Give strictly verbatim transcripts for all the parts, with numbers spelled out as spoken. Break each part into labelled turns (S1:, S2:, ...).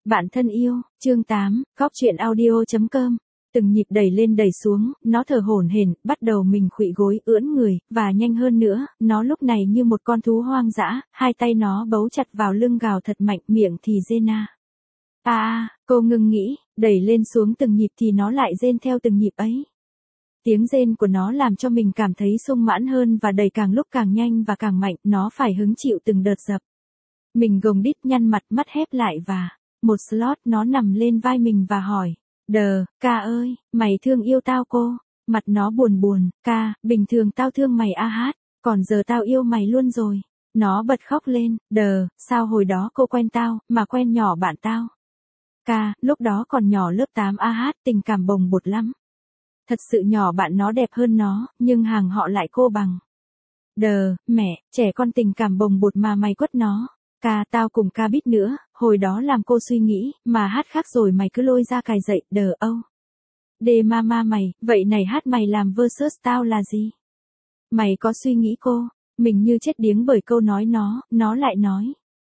S1: Bạn thân yêu, chương tám, cóc truyện audio chấm com. Từng nhịp đẩy lên đẩy xuống, nó thở hổn hển, bắt đầu mình khuỵu gối, ưỡn người, và nhanh hơn nữa, nó lúc này như một con thú hoang dã, hai tay nó bấu chặt vào lưng gào thật mạnh, miệng thì rên a. A a, cô ngừng nghĩ, đẩy lên xuống từng nhịp thì nó lại rên theo từng nhịp ấy. Tiếng rên của nó làm cho mình cảm thấy sung mãn hơn và đẩy càng lúc càng nhanh và càng mạnh, nó phải hứng chịu từng đợt dập. Mình gồng đít nhăn mặt, mắt hép lại và một slot nó nằm lên vai mình và hỏi, đờ, ca ơi, mày thương yêu tao cô. Mặt nó buồn buồn, ca, bình thường tao thương mày a hát, còn giờ tao yêu mày luôn rồi. Nó bật khóc lên, đờ, sao hồi đó cô quen tao, mà quen nhỏ bạn tao. Ca, lúc đó còn nhỏ lớp tám a hát, tình cảm bồng bột lắm. Thật sự nhỏ bạn nó đẹp hơn nó, nhưng hàng họ lại cô bằng. Đờ, mẹ, trẻ con tình cảm bồng bột mà mày quất nó. Ca, tao cùng ca biết nữa, hồi đó làm cô suy nghĩ, mà hát khác rồi mày cứ lôi ra cài dậy, đờ âu. Đê ma ma mày, vậy này hát mày làm versus tao là gì? Mày có suy nghĩ cô? Mình như chết điếng bởi câu nói nó, nó lại nói.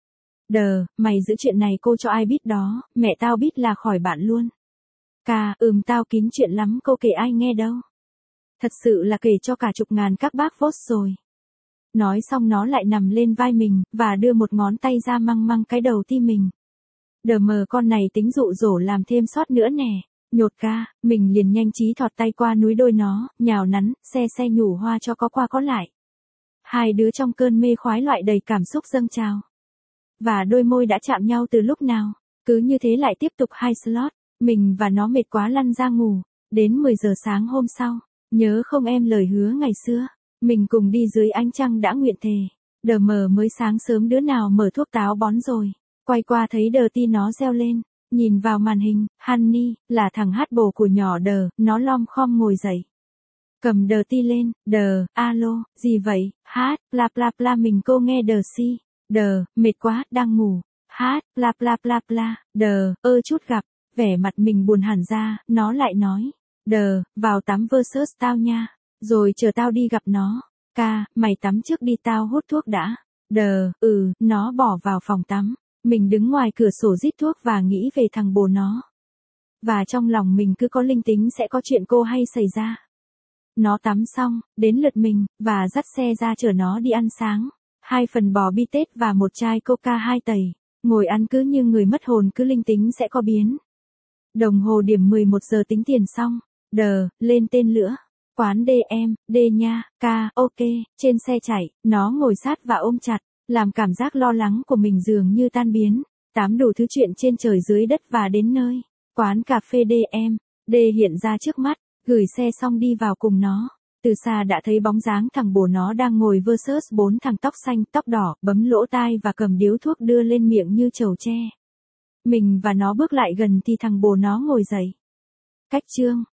S1: Đờ, mày giữ chuyện này cô cho ai biết đó, mẹ tao biết là khỏi bạn luôn. Ca, ừm tao kín chuyện lắm cô kể ai nghe đâu. Thật sự là kể cho cả chục ngàn các bác vote rồi. Nói xong nó lại nằm lên vai mình, và đưa một ngón tay ra măng măng cái đầu tim mình. Đờ mờ con này tính dụ dỗ làm thêm sót nữa nè. Nhột ca, mình liền nhanh trí thọt tay qua núi đôi nó, nhào nắn, xe xe nhủ hoa cho có qua có lại. Hai đứa trong cơn mê khoái loại đầy cảm xúc dâng trào. Và đôi môi đã chạm nhau từ lúc nào. Cứ như thế lại tiếp tục hai slot. Mình và nó mệt quá lăn ra ngủ. Đến mười giờ sáng hôm sau. Nhớ không em lời hứa ngày xưa. Mình cùng đi dưới ánh trăng đã nguyện thề. Đờ mờ mới sáng sớm đứa nào mở thuốc táo bón rồi. Quay qua thấy đờ ti nó reo lên. Nhìn vào màn hình, Honey, là thằng hát bồ của nhỏ đờ, nó lom khom ngồi dậy. Cầm đờ ti lên, đờ, alo, gì vậy, hát, bla bla bla mình cô nghe đờ si. Đờ, mệt quá, đang ngủ. Hát, bla bla bla bla, đờ, ơ chút gặp. Vẻ mặt mình buồn hẳn ra, nó lại nói. Đờ, vào tắm versus tao nha. Rồi chờ tao đi gặp nó. Ca, mày tắm trước đi tao hút thuốc đã. Đờ, ừ, nó bỏ vào phòng tắm. Mình đứng ngoài cửa sổ rít thuốc và nghĩ về thằng bồ nó. Và trong lòng mình cứ có linh tính sẽ có chuyện cô hay xảy ra. Nó tắm xong, đến lượt mình, và dắt xe ra chở nó đi ăn sáng. Hai phần bò bi tết và một chai coca hai tẩy. Ngồi ăn cứ như người mất hồn cứ linh tính sẽ có biến. Đồng hồ điểm mười một giờ tính tiền xong. Đờ, lên tên lửa. Quán đê em, đê nha, ca, ok, trên xe chạy, nó ngồi sát và ôm chặt, làm cảm giác lo lắng của mình dường như tan biến, tám đủ thứ chuyện trên trời dưới đất và đến nơi, quán cà phê đê em, đê hiện ra trước mắt, gửi xe xong đi vào cùng nó, từ xa đã thấy bóng dáng thằng bồ nó đang ngồi versus bốn thằng tóc xanh, tóc đỏ, bấm lỗ tai và cầm điếu thuốc đưa lên miệng như chầu tre. Mình và nó bước lại gần thì thằng bồ nó ngồi dậy. Cách chương